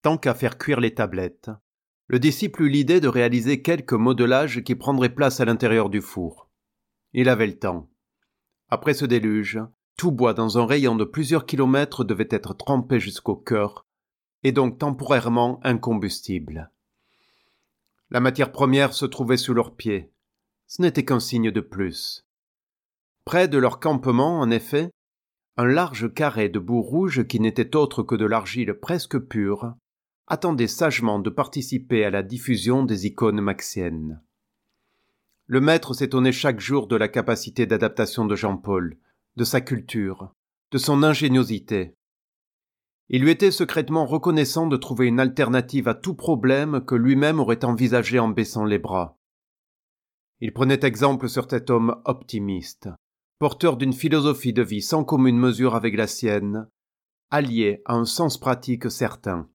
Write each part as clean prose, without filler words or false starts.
Tant qu'à faire cuire les tablettes, le disciple eut l'idée de réaliser quelques modelages qui prendraient place à l'intérieur du four. Il avait le temps. Après ce déluge, tout bois dans un rayon de plusieurs kilomètres devait être trempé jusqu'au cœur, et donc temporairement incombustible. La matière première se trouvait sous leurs pieds. Ce n'était qu'un signe de plus. Près de leur campement, en effet, un large carré de boue rouge qui n'était autre que de l'argile presque pure, attendait sagement de participer à la diffusion des icônes maxiennes. Le maître s'étonnait chaque jour de la capacité d'adaptation de Jean-Paul, de sa culture, de son ingéniosité. Il lui était secrètement reconnaissant de trouver une alternative à tout problème que lui-même aurait envisagé en baissant les bras. Il prenait exemple sur cet homme optimiste, porteur d'une philosophie de vie sans commune mesure avec la sienne, allié à un sens pratique certain.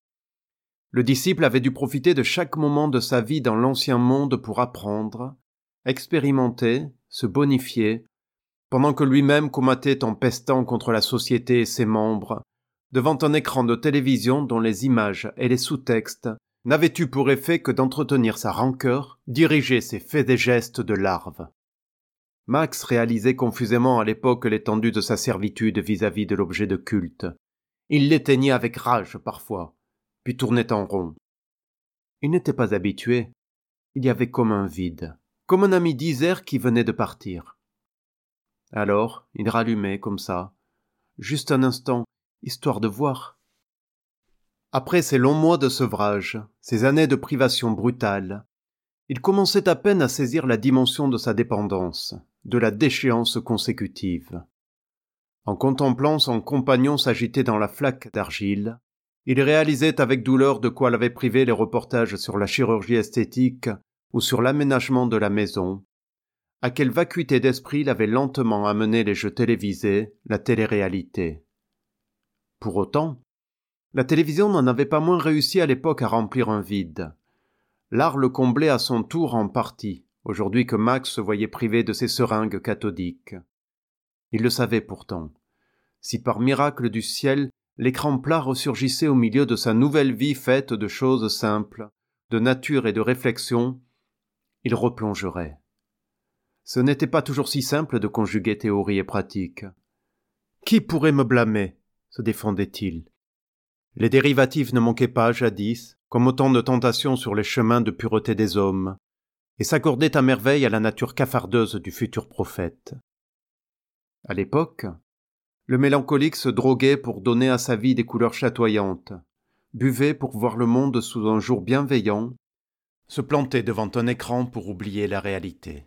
Le disciple avait dû profiter de chaque moment de sa vie dans l'ancien monde pour apprendre, expérimenter, se bonifier, pendant que lui-même combattait en pestant contre la société et ses membres, devant un écran de télévision dont les images et les sous-textes n'avaient eu pour effet que d'entretenir sa rancœur, diriger ses faits et gestes de larve. Max réalisait confusément à l'époque l'étendue de sa servitude vis-à-vis de l'objet de culte. Il l'éteignait avec rage parfois, puis tournait en rond. Il n'était pas habitué. Il y avait comme un vide, comme un ami d'Isère qui venait de partir. Alors, il rallumait comme ça, juste un instant, histoire de voir. Après ces longs mois de sevrage, ces années de privation brutale, il commençait à peine à saisir la dimension de sa dépendance, de la déchéance consécutive. En contemplant son compagnon s'agiter dans la flaque d'argile, il réalisait avec douleur de quoi l'avaient privé les reportages sur la chirurgie esthétique ou sur l'aménagement de la maison, à quelle vacuité d'esprit l'avaient lentement amené les jeux télévisés, la télé-réalité. Pour autant, la télévision n'en avait pas moins réussi à l'époque à remplir un vide. L'art le comblait à son tour en partie, aujourd'hui que Max se voyait privé de ses seringues cathodiques. Il le savait pourtant. Si par miracle du ciel, l'écran plat ressurgissait au milieu de sa nouvelle vie faite de choses simples, de nature et de réflexion, il replongerait. Ce n'était pas toujours si simple de conjuguer théorie et pratique. Qui pourrait me blâmer ? Se défendait-il. Les dérivatives ne manquaient pas, jadis, comme autant de tentations sur les chemins de pureté des hommes, et s'accordaient à merveille à la nature cafardeuse du futur prophète. À l'époque, le mélancolique se droguait pour donner à sa vie des couleurs chatoyantes, buvait pour voir le monde sous un jour bienveillant, se plantait devant un écran pour oublier la réalité.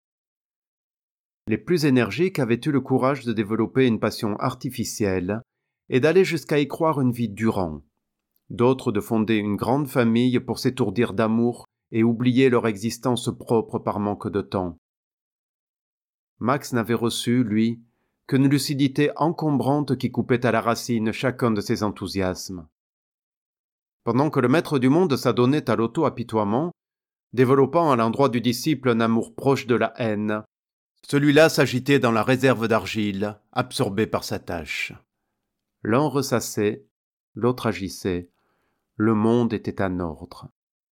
Les plus énergiques avaient eu le courage de développer une passion artificielle et d'aller jusqu'à y croire une vie durant. D'autres de fonder une grande famille pour s'étourdir d'amour et oublier leur existence propre par manque de temps. Max n'avait reçu, lui, qu'une lucidité encombrante qui coupait à la racine chacun de ses enthousiasmes. Pendant que le maître du monde s'adonnait à l'auto-apitoiement, développant à l'endroit du disciple un amour proche de la haine, celui-là s'agitait dans la réserve d'argile, absorbé par sa tâche. L'un ressassait, l'autre agissait. Le monde était en ordre.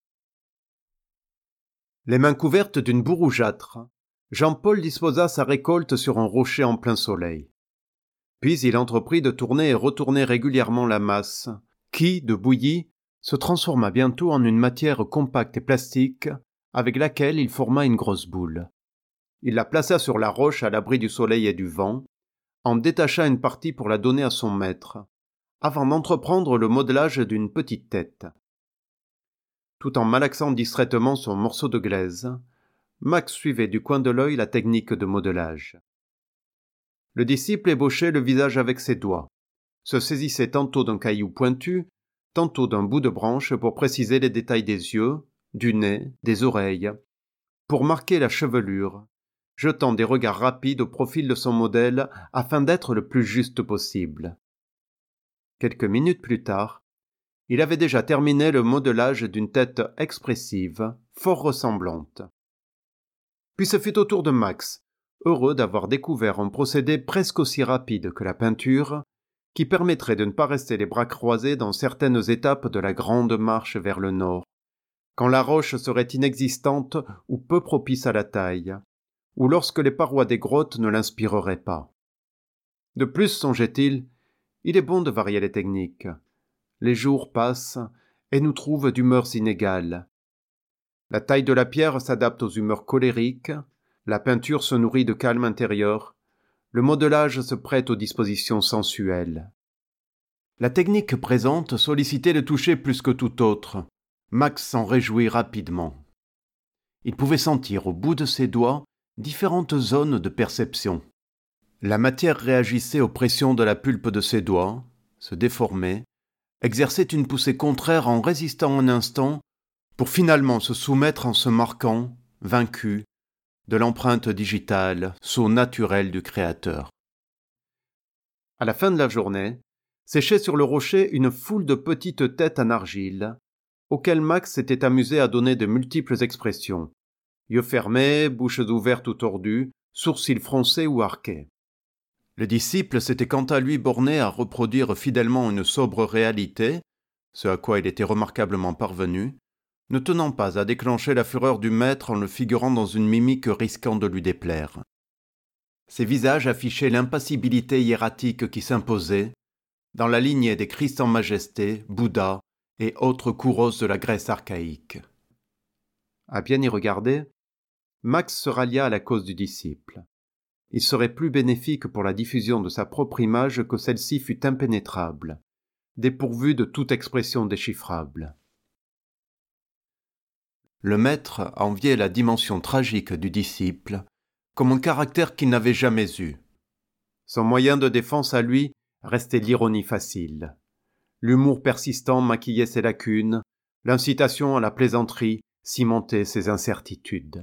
Les mains couvertes d'une boue rougeâtre, Jean-Paul disposa sa récolte sur un rocher en plein soleil. Puis il entreprit de tourner et retourner régulièrement la masse, qui, de bouillie, se transforma bientôt en une matière compacte et plastique, avec laquelle il forma une grosse boule. Il la plaça sur la roche à l'abri du soleil et du vent, en détacha une partie pour la donner à son maître, avant d'entreprendre le modelage d'une petite tête. Tout en malaxant distraitement son morceau de glaise, Max suivait du coin de l'œil la technique de modelage. Le disciple ébauchait le visage avec ses doigts, se saisissait tantôt d'un caillou pointu, tantôt d'un bout de branche pour préciser les détails des yeux, du nez, des oreilles, pour marquer la chevelure, jetant des regards rapides au profil de son modèle afin d'être le plus juste possible. Quelques minutes plus tard, il avait déjà terminé le modelage d'une tête expressive, fort ressemblante. Puis ce fut au tour de Max, heureux d'avoir découvert un procédé presque aussi rapide que la peinture, qui permettrait de ne pas rester les bras croisés dans certaines étapes de la grande marche vers le nord, quand la roche serait inexistante ou peu propice à la taille, ou lorsque les parois des grottes ne l'inspireraient pas. De plus, songeait-il, il est bon de varier les techniques. Les jours passent et nous trouvent d'humeurs inégales. La taille de la pierre s'adapte aux humeurs colériques, la peinture se nourrit de calme intérieur, le modelage se prête aux dispositions sensuelles. La technique présente sollicitait le toucher plus que tout autre. Max s'en réjouit rapidement. Il pouvait sentir au bout de ses doigts différentes zones de perception. La matière réagissait aux pressions de la pulpe de ses doigts, se déformait, exerçait une poussée contraire en résistant un instant, pour finalement se soumettre en se marquant, vaincu, de l'empreinte digitale, sceau naturel du créateur. À la fin de la journée, séchait sur le rocher une foule de petites têtes en argile, auxquelles Max s'était amusé à donner de multiples expressions. Yeux fermés, bouches ouvertes ou tordues, sourcils froncés ou arqués. Le disciple s'était quant à lui borné à reproduire fidèlement une sobre réalité, ce à quoi il était remarquablement parvenu, ne tenant pas à déclencher la fureur du maître en le figurant dans une mimique risquant de lui déplaire. Ses visages affichaient l'impassibilité hiératique qui s'imposait, dans la lignée des Christ en majesté, Bouddha et autres couros de la Grèce archaïque. À bien y regarder, Max se rallia à la cause du disciple. Il serait plus bénéfique pour la diffusion de sa propre image que celle-ci fût impénétrable, dépourvue de toute expression déchiffrable. Le maître enviait la dimension tragique du disciple comme un caractère qu'il n'avait jamais eu. Son moyen de défense à lui restait l'ironie facile. L'humour persistant maquillait ses lacunes, l'incitation à la plaisanterie cimentait ses incertitudes.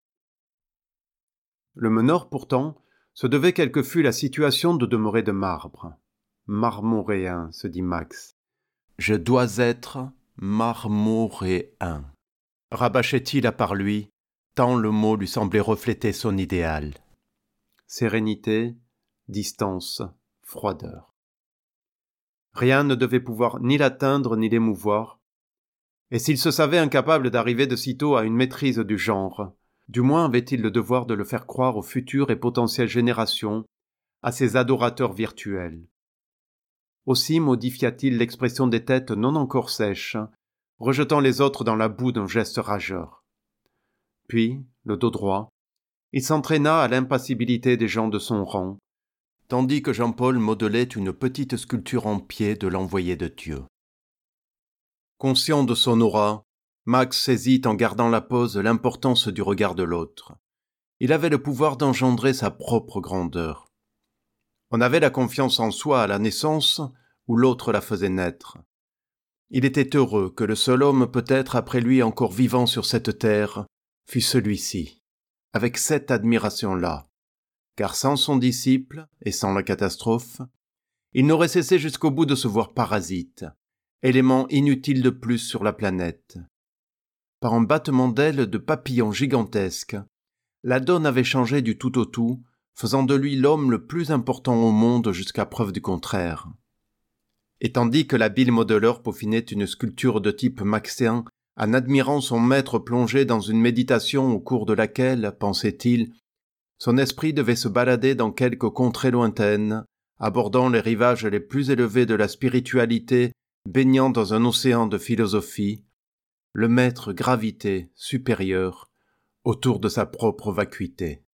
Le meneur, pourtant, se devait quelle que fût la situation de demeurer de marbre. Marmoréen, se dit Max. Je dois être marmoréen. Rabâchait-il à part lui, tant le mot lui semblait refléter son idéal. Sérénité, distance, froideur. Rien ne devait pouvoir ni l'atteindre ni l'émouvoir, et s'il se savait incapable d'arriver de sitôt à une maîtrise du genre, du moins avait-il le devoir de le faire croire aux futures et potentielles générations, à ses adorateurs virtuels. Aussi modifia-t-il l'expression des têtes non encore sèches, rejetant les autres dans la boue d'un geste rageur. Puis, le dos droit, il s'entraîna à l'impassibilité des gens de son rang, tandis que Jean-Paul modelait une petite sculpture en pied de l'envoyé de Dieu. Conscient de son aura, Max saisit en gardant la pose l'importance du regard de l'autre. Il avait le pouvoir d'engendrer sa propre grandeur. On avait la confiance en soi à la naissance, où l'autre la faisait naître. Il était heureux que le seul homme peut-être après lui encore vivant sur cette terre fût celui-ci, avec cette admiration-là, car sans son disciple et sans la catastrophe, il n'aurait cessé jusqu'au bout de se voir parasite, élément inutile de plus sur la planète. Par un battement d'ailes de papillon gigantesque, la donne avait changé du tout au tout, faisant de lui l'homme le plus important au monde jusqu'à preuve du contraire. Et tandis que l'habile modeleur peaufinait une sculpture de type maxéen, en admirant son maître plongé dans une méditation au cours de laquelle, pensait-il, son esprit devait se balader dans quelques contrées lointaines, abordant les rivages les plus élevés de la spiritualité, baignant dans un océan de philosophie, le maître gravitait, supérieur, autour de sa propre vacuité.